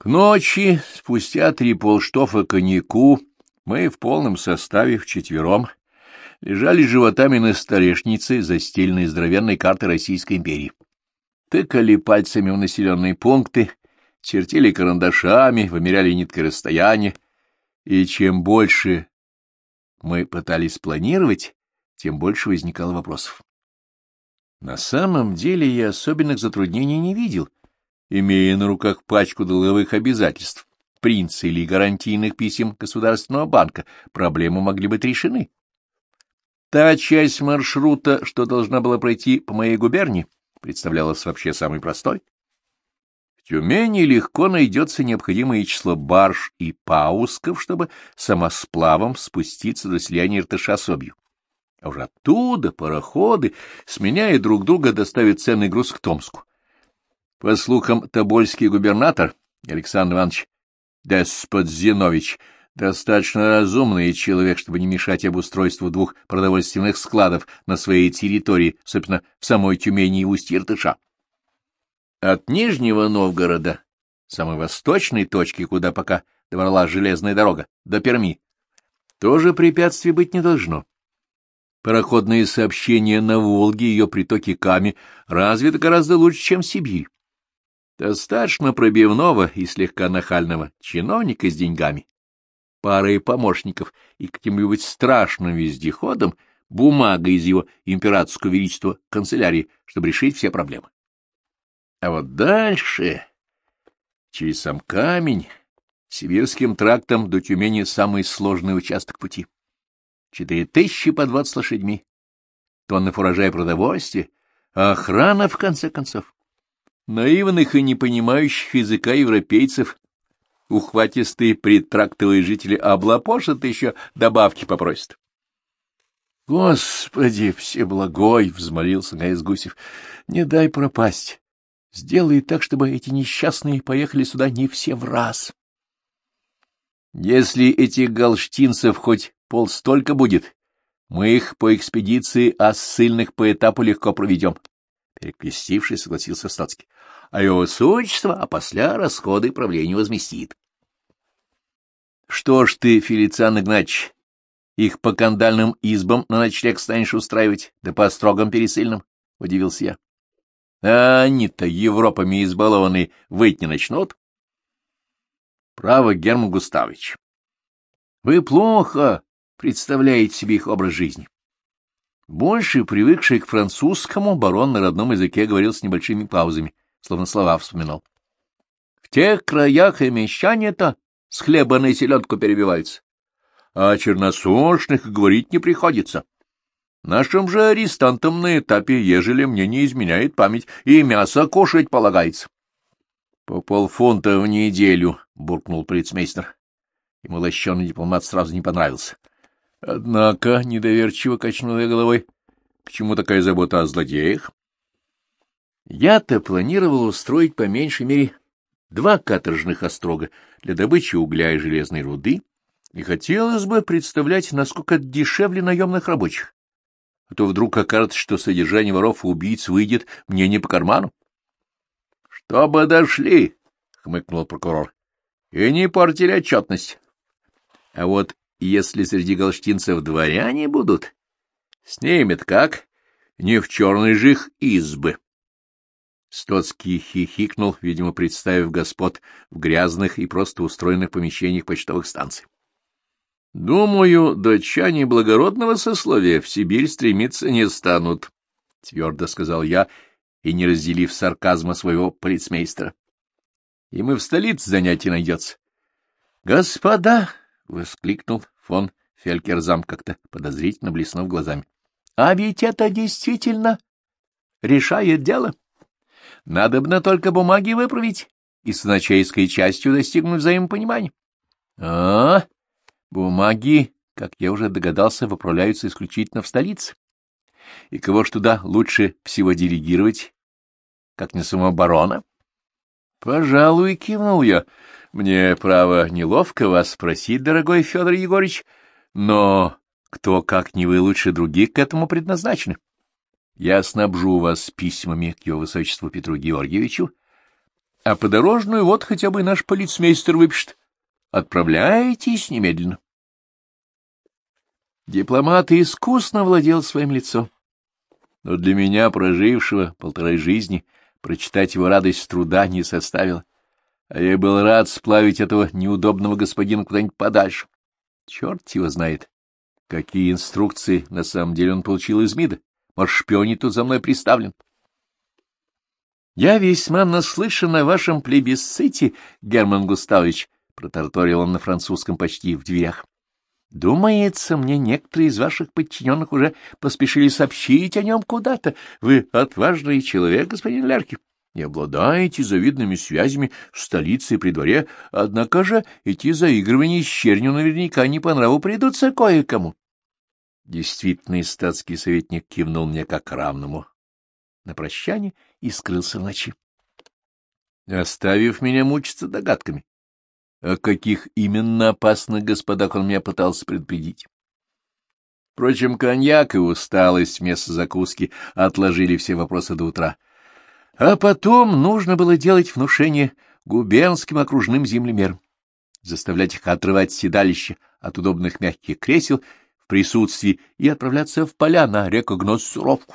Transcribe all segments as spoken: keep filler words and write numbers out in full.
К ночи, спустя три полштофа коньяку, мы в полном составе вчетвером лежали животами на столешнице, застеленной здоровенной картой Российской империи. Тыкали пальцами в населенные пункты, чертили карандашами, вымеряли ниткой расстояние, и чем больше мы пытались планировать, тем больше возникало вопросов. На самом деле я особенных затруднений не видел, имея на руках пачку долговых обязательств, принца или гарантийных писем Государственного банка, проблемы могли быть решены. Та часть маршрута, что должна была пройти по моей губернии, представлялась вообще самой простой. В Тюмени легко найдется необходимое число барж и паусков, чтобы самосплавом спуститься до слияния Иртыша с Обью. А уже оттуда пароходы, сменяя друг друга, доставят ценный груз к Томску. По слухам, тобольский губернатор Александр Иванович Деспот-Зинович достаточно разумный человек, чтобы не мешать обустройству двух продовольственных складов на своей территории, собственно, в самой Тюмени и устье Иртыша. От Нижнего Новгорода, самой восточной точки, куда пока добрала железная дорога, до Перми, тоже препятствий быть не должно. Пароходные сообщения на Волге и ее притоке Ками развиты гораздо лучше, чем в Сибири. Достаточно пробивного и слегка нахального чиновника с деньгами, парой помощников и каким-нибудь страшным вездеходом, бумага из его императорского величества канцелярии, чтобы решить все проблемы. А вот дальше, через сам Камень, Сибирским трактом до Тюмени самый сложный участок пути. Четыре тысячи по двадцать лошадьми, тонны фуража и продовольствия, а охрана, в конце концов. Наивных и не понимающих языка европейцев ухватистые предтрактовые жители облапошат, еще добавки попросят. — Господи всеблагой! — взмолился Гаис Гусев. — Не дай пропасть. Сделай так, чтобы эти несчастные поехали сюда не все в раз. Если этих галштинцев хоть полстолько будет, мы их по экспедиции, а ссыльных по этапу легко проведем. Перекрестившись, согласился Стацкий. А его высочество, а после расходы правлению возместит. — Что ж ты, Фелициан Игнатьевич, их по кандальным избам на ночлег станешь устраивать, да по строгам пересыльным? — удивился я. — А они-то Европами избалованные выть не начнут? — Право, Герман Густавович, вы плохо представляете себе их образ жизни. Больше привыкший к французскому, барон на родном языке говорил с небольшими паузами, словно слова вспоминал. В тех краях и мещане-то с хлеба на селедку перебиваются, а о черносошных говорить не приходится. Нашим же арестантам на этапе, ежели мне не изменяет память, и мясо кушать полагается. — По полфунта в неделю, — буркнул полицмейстер. Ему лощеный дипломат сразу не понравился. Однако недоверчиво качнул я головой. К чему такая забота о злодеях? Я-то планировал устроить по меньшей мере два каторжных острога для добычи угля и железной руды, и хотелось бы представлять, насколько это дешевле наемных рабочих. А то вдруг окажется, что содержание воров и убийц выйдет мне не по карману. — Чтобы дошли, — хмыкнул прокурор, — и не портили отчетность. А вот если среди галштинцев дворяне будут, с ними-то как? Не в черной же их избы. Стоцкий хихикнул, видимо, представив господ в грязных и просто устроенных помещениях почтовых станций. — Думаю, датчане благородного сословия в Сибирь стремиться не станут, — твердо сказал я, и не разделив сарказма своего полицмейстера. — Им и в столице занятий найдется. — Господа! — воскликнул фон Фелькерзам, как-то подозрительно блеснув глазами. — А ведь это действительно решает дело. Надобно только бумаги выправить и с начальской частью достигнуть взаимопонимания. — А, бумаги, как я уже догадался, выправляются исключительно в столице. И кого ж туда лучше всего делегировать, как не самого барона? — Пожалуй, кивнул я. Мне, право, неловко вас спросить, дорогой Федор Егорыч, но кто, как не вы, лучше других к этому предназначены? Я снабжу вас письмами к его высочеству Петру Георгиевичу, А подорожную вот хотя бы наш полицмейстер выпишет. Отправляйтесь немедленно. Дипломат искусно владел своим лицом. Но для меня, прожившего полторы жизни, прочитать его радость труда не составило. А я был рад сплавить этого неудобного господина куда-нибудь подальше. Черт его знает, какие инструкции на самом деле он получил из МИДа. Может, шпионить тут за мной приставлен. — Я весьма наслышан о вашем плебисците, Герман Густавович, — протараторил он на французском почти в дверях. — Думается, мне некоторые из ваших подчиненных уже поспешили сообщить о нем куда-то. Вы отважный человек, господин Лярки, и обладаете завидными связями в столице и при дворе, однако же эти заигрывания с чернью наверняка не по нраву придутся кое-кому. Действительный статский советник кивнул мне как равному на прощание и скрылся в ночи, оставив меня мучиться догадками, о каких именно опасных господах он меня пытался предупредить. Впрочем, коньяк и усталость вместо закуски отложили все вопросы до утра. А потом нужно было делать внушение губернским окружным землемерам, заставлять их отрывать седалище от удобных мягких кресел в присутствии и отправляться в поля на рекогносцировку.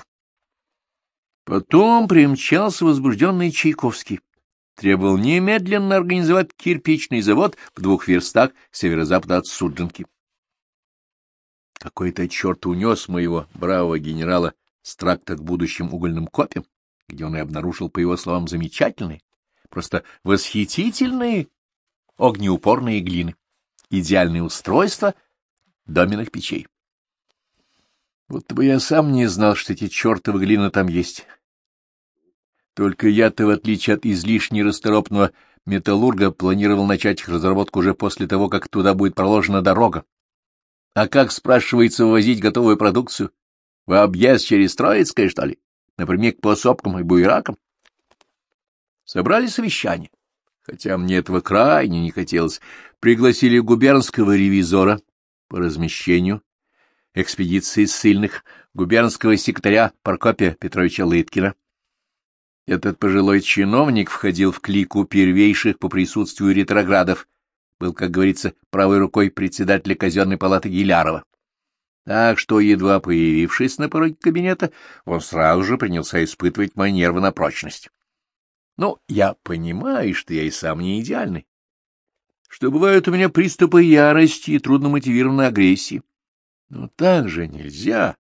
Потом примчался возбужденный Чайковский, требовал немедленно организовать кирпичный завод в двух верстах северо-запада от Судженки. Какой-то черт унес моего бравого генерала с тракта к будущим угольным копьям, где он и обнаружил, по его словам, замечательные, просто восхитительные огнеупорные глины, идеальное устройство доменных печей. Вот бы я сам не знал, что эти чертовы глины там есть. Только я-то, в отличие от излишне расторопного металлурга, планировал начать их разработку уже после того, как туда будет проложена дорога. А как, спрашивается, вывозить готовую продукцию? В объезд через Троицкое, что ли? Напрямик по сопкам и буеракам? Собрали совещание, хотя мне этого крайне не хотелось. Пригласили губернского ревизора по размещению экспедиции ссыльных, губернского секретаря Прокопия Петровича Лыткина. Этот пожилой чиновник входил в клику первейших по присутствию ретроградов, был, как говорится, правой рукой председателя казенной палаты Гилярова. Так что, едва появившись на пороге кабинета, он сразу же принялся испытывать мои нервы на прочность. Ну, я понимаю, что я и сам не идеальный, что бывают у меня приступы ярости и трудномотивированной агрессии. Но так же нельзя.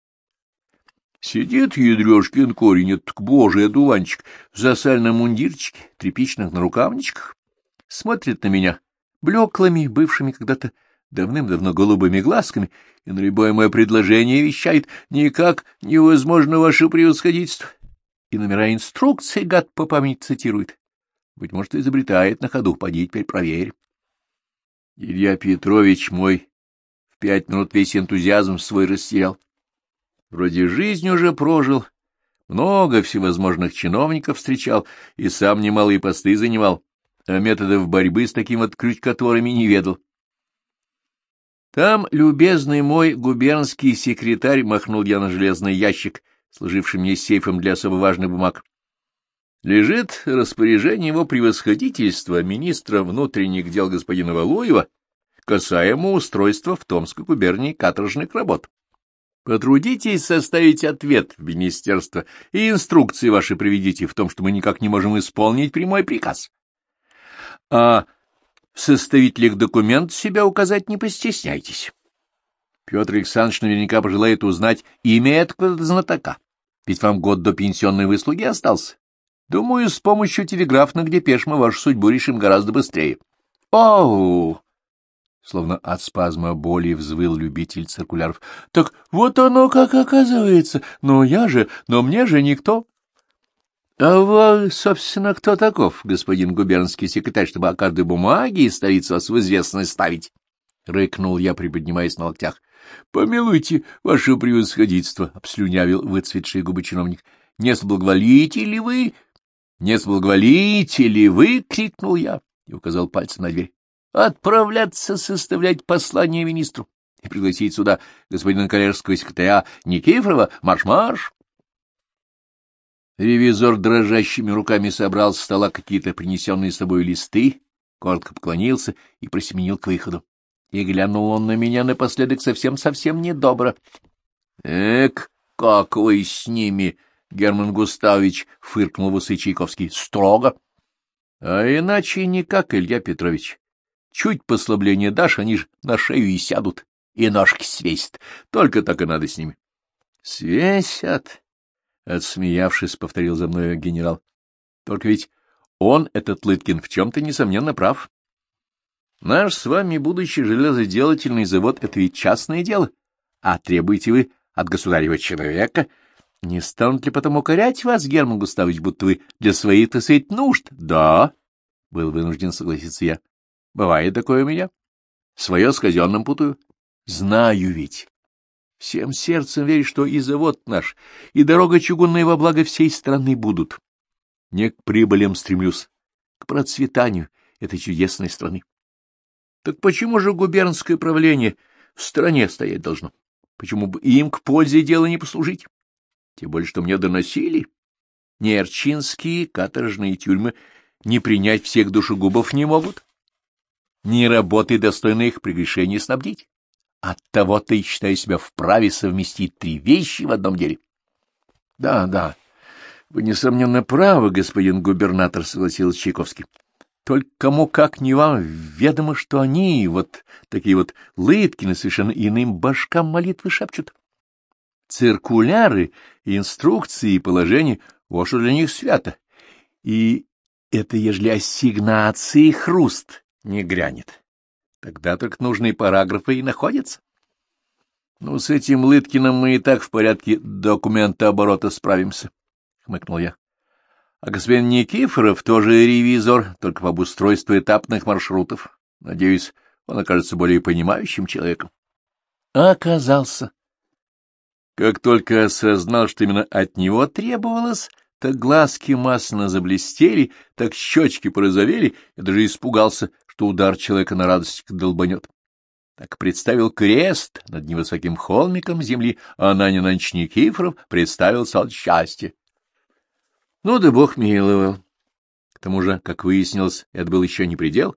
Сидит ядрёшкин корень, этот божий одуванчик, в засальном мундирчике, тряпичных нарукавничках, смотрит на меня блеклыми, бывшими когда-то давным-давно голубыми глазками, и на любое мое предложение вещает: «Никак невозможно, ваше превосходительство». И номера инструкций гад по памяти цитирует. Быть может, изобретает на ходу, поди теперь проверь. Илья Петрович мой в пять минут весь энтузиазм свой растерял. Вроде жизнь уже прожил, много всевозможных чиновников встречал и сам немалые посты занимал, а методов борьбы с таким вот крючкоторами не ведал. Там, любезный мой губернский секретарь, махнул я на железный ящик, служивший мне сейфом для особо важных бумаг, лежит распоряжение его превосходительства министра внутренних дел господина Валуева касаемо устройства в Томской губернии каторжных работ. Потрудитесь составить ответ в министерство и инструкции ваши приведите в том, что мы никак не можем исполнить прямой приказ. А в составителях документов себя указать не постесняйтесь. Петр Александрович наверняка пожелает узнать имя этого знатока, ведь вам год до пенсионной выслуги остался. Думаю, с помощью телеграфных депеш мы вашу судьбу решим гораздо быстрее. Оу! Словно от спазма боли взвыл любитель циркуляров. — Так вот оно как оказывается. Но я же, но мне же никто. — А вы, собственно, кто таков, господин губернский секретарь, чтобы о каждой бумаге и столицу вас в известность ставить? — рыкнул я, приподнимаясь на локтях. — Помилуйте, ваше превосходительство, — обслюнявил выцветшие губы чиновник. — Не соблаговолите ли вы? — Не соблаговолите ли вы? — крикнул я и указал пальцем на дверь. Отправляться составлять послание министру и пригласить сюда господина коллежского секретаря Никифорова. Марш-марш! Ревизор дрожащими руками собрал с стола какие-то принесенные с собой листы, коротко поклонился и просеменил к выходу. И глянул он на меня напоследок совсем-совсем недобро. — Эк, как вы с ними, Герман Густавович! — фыркнул в усы Чайковский. — Строго. — А иначе никак, Илья Петрович. Чуть послабление дашь, они же на шею и сядут, и ножки свесят. Только так и надо с ними. — Свесят? — отсмеявшись, повторил за мной генерал. — Только ведь он, этот Лыткин, в чем-то, несомненно, прав. Наш с вами будущий железоделательный завод — это ведь частное дело, а требуете вы от государева человека. Не станут ли потом укорять вас, Герман Густавович, будто вы для своих, так сказать, нужд? — Да, — был вынужден согласиться я. — Бывает такое у меня. Свое с казенным путаю. Знаю ведь. Всем сердцем верю, что и завод наш, и дорога чугунная во благо всей страны будут. Не к прибылям стремлюсь, к процветанию этой чудесной страны. Так почему же губернское правление в стране стоять должно? Почему бы им к пользе дела не послужить? Тем более, что мне доносили. Нерчинские каторжные тюрьмы не принять всех душегубов не могут. Ни работы, достойной их прегрешения, снабдить. Оттого-то и считаю себя вправе совместить три вещи в одном деле. — Да, да, вы, несомненно, правы, господин губернатор, — согласился Чайковский. — Только кому, как не вам, ведомо, что они, вот такие вот Лыткины, совершенно иным башкам молитвы шепчут. Циркуляры, инструкции и положения — вот что для них свято. И это ежели ассигнации хруст не грянет. Тогда только нужные параграфы и находятся. Ну, с этим Лыткиным мы и так в порядке документооборота справимся, — хмыкнул я. А господин Никифоров тоже ревизор, только по обустройству этапных маршрутов. Надеюсь, он окажется более понимающим человеком. А оказался. Как только осознал, что именно от него требовалось, так глазки масляно заблестели, так щечки порозовели, я даже испугался, что удар человека на радость долбанет. Так представил крест над невысоким холмиком земли, а Ананин Иванович Никифоров представился от счастья. Ну да бог миловал. К тому же, как выяснилось, это был еще не предел.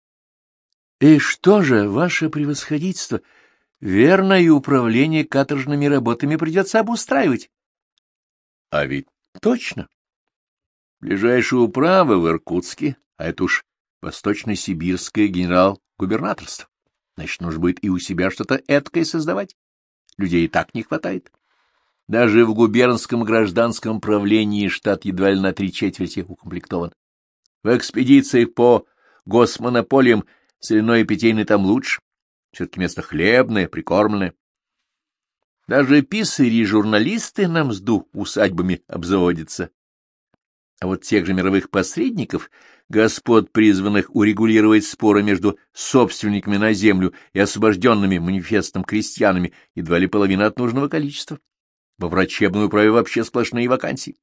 — И что же, ваше превосходительство, верно, и управление каторжными работами придется обустраивать? — А ведь точно. Ближайшая управа в Иркутске, а это уж восточно-сибирское генерал-губернаторство. Значит, нужно будет и у себя что-то эткое создавать. Людей и так не хватает. Даже в губернском гражданском правлении штат едва ли на три четверти укомплектован. В экспедициях по госмонополиям соляной и питейный там лучше. Все-таки место хлебное, прикормленное. Даже писари и журналисты на мзду усадьбами обзаводятся. А вот тех же мировых посредников, господ, призванных урегулировать споры между собственниками на землю и освобожденными манифестом крестьянами, едва ли половина от нужного количества. Во врачебной управе вообще сплошные вакансии.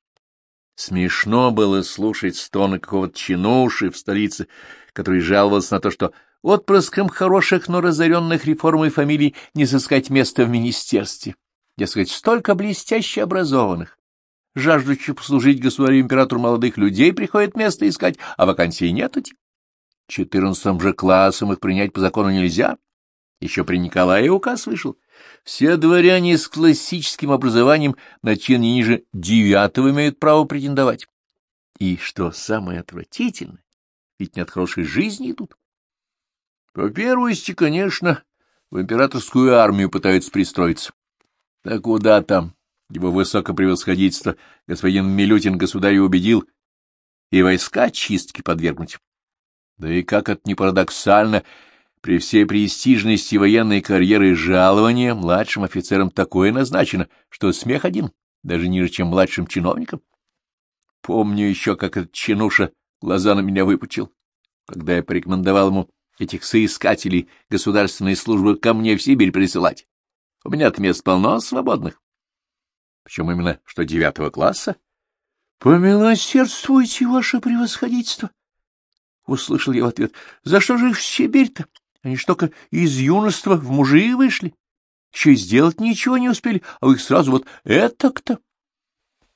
Смешно было слушать стоны какого-то чинуши в столице, который жаловался на то, что отпрыском хороших, но разоренных реформой фамилий не сыскать места в министерстве. Дескать, столько блестяще образованных, жаждущих послужить государю-императору молодых людей приходит место искать, а вакансий нету. Четырнадцатым же классом их принять по закону нельзя. Еще при Николае указ вышел. Все дворяне с классическим образованием на чин не ниже девятого имеют право претендовать. И что самое отвратительное, ведь не от хорошей жизни идут. По первости, конечно, в императорскую армию пытаются пристроиться. Да куда там? Его высокопревосходительство господин Милютин государя убедил и войска чистки подвергнуть. Да и как это не парадоксально, при всей престижности военной карьеры жалование младшим офицерам такое назначено, что смех один, даже ниже, чем младшим чиновникам. Помню еще, как этот чинуша глаза на меня выпучил, когда я порекомендовал ему этих соискателей государственной службы ко мне в Сибирь присылать. У меня-то мест полно свободных. Причем именно что девятого класса. — Помилосердствуйте, ваше превосходительство! — услышал я в ответ. — За что же их в Сибирь-то? Они ж только из юношества в мужи вышли. Еще и сделать ничего не успели, а вы их сразу вот этак-то.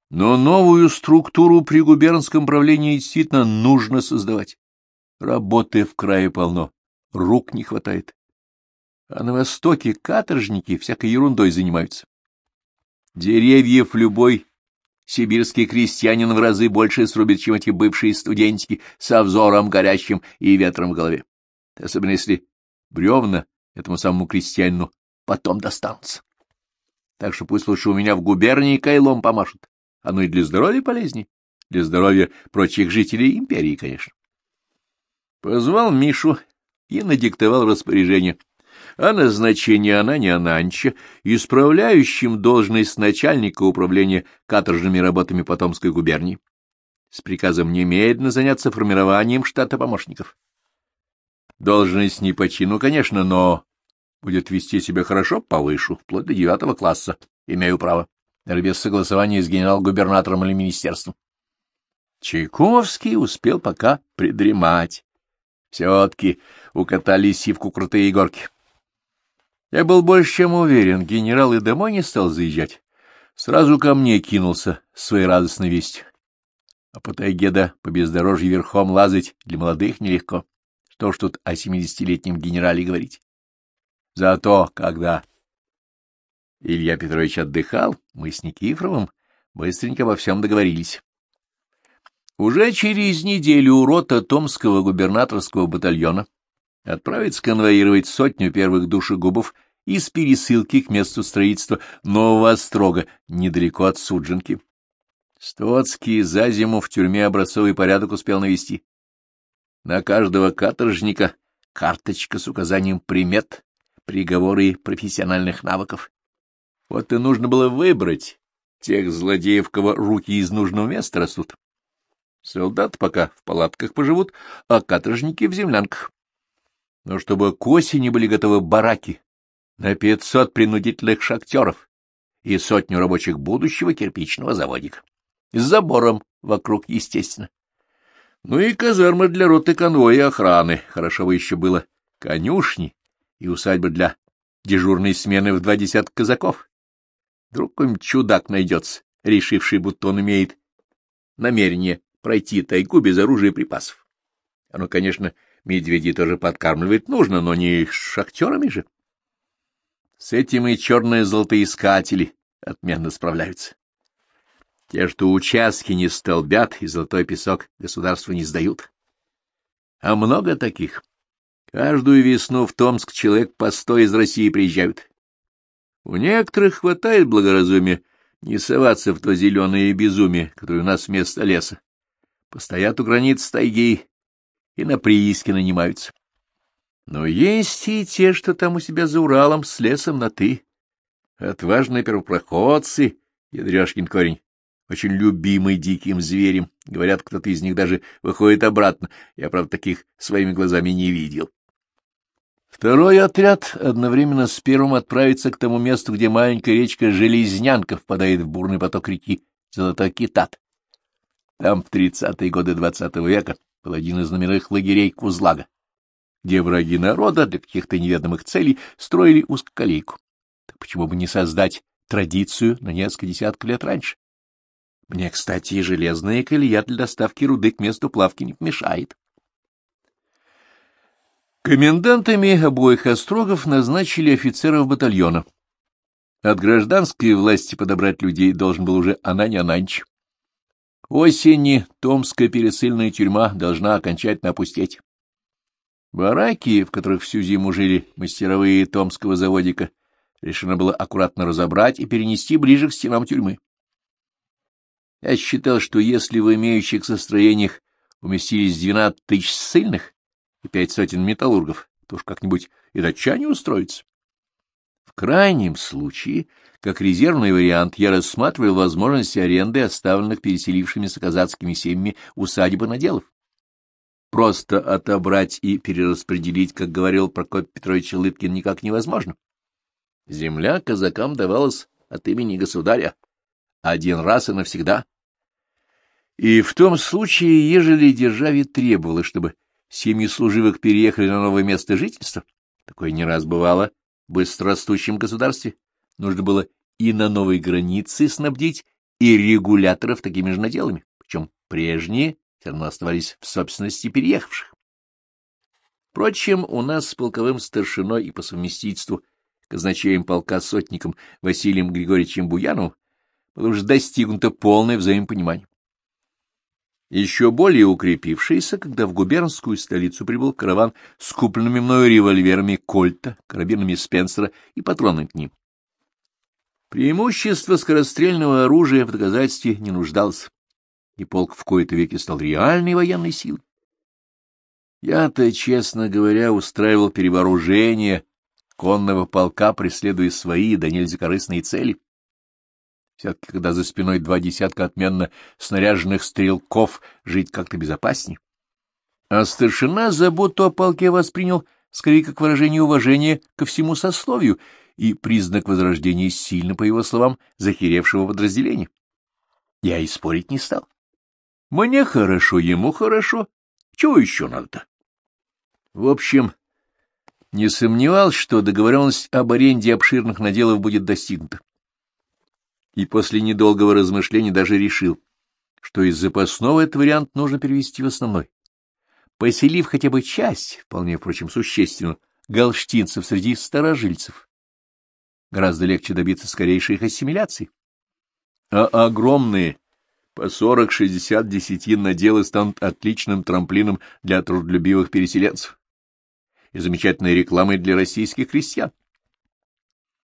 Но новую структуру при губернском правлении действительно нужно создавать. Работы в крае полно, рук не хватает. А на Востоке каторжники всякой ерундой занимаются. Деревьев любой сибирский крестьянин в разы больше срубит, чем эти бывшие студентики со взором горящим и ветром в голове. Особенно если бревна этому самому крестьянину потом достанутся. Так что пусть лучше у меня в губернии кайлом помашут. Оно и для здоровья полезней, для здоровья прочих жителей империи, конечно. Позвал Мишу и надиктовал распоряжение о назначении Анани Ананча исправляющим должность начальника управления каторжными работами по Томской губернии с приказом немедленно заняться формированием штата помощников. Должность не по чину, конечно, но будет вести себя хорошо повыше, вплоть до девятого класса, имею право, даже без согласования с генерал-губернатором или министерством. Чайковский успел пока придремать. Все-таки укатали сивку крутые горки. Я был больше чем уверен, генерал и домой не стал заезжать. Сразу ко мне кинулся с своей радостной вестью. А по тайге да по бездорожью верхом лазать для молодых нелегко. Что ж тут о семидесятилетнем генерале говорить? Зато, когда Илья Петрович отдыхал, мы с Никифоровым быстренько обо всем договорились. Уже через неделю рота Томского губернаторского батальона отправится конвоировать сотню первых душегубов из пересылки к месту строительства нового острога, недалеко от Судженки. Стоцкий за зиму в тюрьме образцовый порядок успел навести. На каждого каторжника карточка с указанием примет, приговора и профессиональных навыков. Вот и нужно было выбрать тех злодеев, кого руки из нужного места растут. Солдаты пока в палатках поживут, а каторжники в землянках. Но чтобы к осени были готовы бараки на пятьсот принудительных шахтеров и сотню рабочих будущего кирпичного заводика. С забором вокруг, естественно. Ну и казармы для роты конвоя и охраны. Хорошо бы еще было конюшни и усадьбы для дежурной смены в два десятка казаков. Вдруг какой-нибудь чудак найдется, решивший, будто он имеет намерение пройти тайгу без оружия и припасов. Оно, конечно, медведей тоже подкармливать нужно, но не шахтерами же. С этим и черные золотоискатели отменно справляются. Те, что участки не столбят и золотой песок государству не сдают. А много таких. Каждую весну в Томск человек по сто из России приезжают. У некоторых хватает благоразумия не соваться в то зеленое безумие, которое у нас вместо леса. Постоят у границ тайги и на прииски нанимаются. Но есть и те, что там у себя за Уралом с лесом на «ты». Отважные первопроходцы, ядрёшкин корень, очень любимый диким зверем. Говорят, кто-то из них даже выходит обратно. Я, правда, таких своими глазами не видел. Второй отряд одновременно с первым отправится к тому месту, где маленькая речка Железнянка впадает в бурный поток реки Золотой Китат. Там в тридцатые годы двадцатого века был один из номерных лагерей Кузлага, где враги народа для каких-то неведомых целей строили узкоколейку. Так почему бы не создать традицию на несколько десятков лет раньше? Мне, кстати, и железная колея для доставки руды к месту плавки не помешает. Комендантами обоих острогов назначили офицеров батальона. От гражданской власти подобрать людей должен был уже Анани Ананч. Осенью Томская пересыльная тюрьма должна окончательно опустеть. Бараки, в которых всю зиму жили мастеровые Томского заводика, решено было аккуратно разобрать и перенести ближе к стенам тюрьмы. Я считал, что если в имеющихся строениях уместились двенадцать тысяч ссыльных и пять сотен металлургов, то уж как-нибудь и датчане устроятся. В крайнем случае, как резервный вариант, я рассматривал возможность аренды оставленных переселившимися казацкими семьями усадьбы наделов. Просто отобрать и перераспределить, как говорил Прокопий Петрович Лыткин, никак невозможно. Земля казакам давалась от имени государя один раз и навсегда. И в том случае, ежели державе требовалось, чтобы семьи служивых переехали на новое место жительства, такое не раз бывало в быстрорастущем государстве, нужно было и на новой границе снабдить и регуляторов такими же наделами, причем прежние все равно оставались в собственности переехавших. Впрочем, у нас с полковым старшиной и по совместительству казначеем полка сотником Василием Григорьевичем Буяновым было уже достигнуто полное взаимопонимание. Еще более укрепившийся, когда в губернскую столицу прибыл караван с купленными мною револьверами Кольта, карабинами Спенсера и патронами к ним. Преимущество скорострельного оружия в доказательстве не нуждалось, и полк в кои-то веки стал реальной военной силой. Я-то, честно говоря, устраивал перевооружение конного полка, преследуя свои, да нельзя корыстные цели. Все-таки, когда за спиной два десятка отменно снаряженных стрелков, жить как-то безопаснее. А старшина заботу о полке воспринял скорее как выражение уважения ко всему сословию и признак возрождения сильно, по его словам, захеревшего подразделения. Я и спорить не стал. Мне хорошо, ему хорошо. Чего еще надо-то? В общем, не сомневался, что договоренность об аренде обширных наделов будет достигнута. И после недолгого размышления даже решил, что из запасного этот вариант нужно перевести в основной. Поселив хотя бы часть, вполне, впрочем, существенную, галштинцев среди старожильцев, гораздо легче добиться скорейшей их ассимиляции. А огромные, по сорок-шестьдесят десятин наделы станут отличным трамплином для трудолюбивых переселенцев и замечательной рекламой для российских крестьян.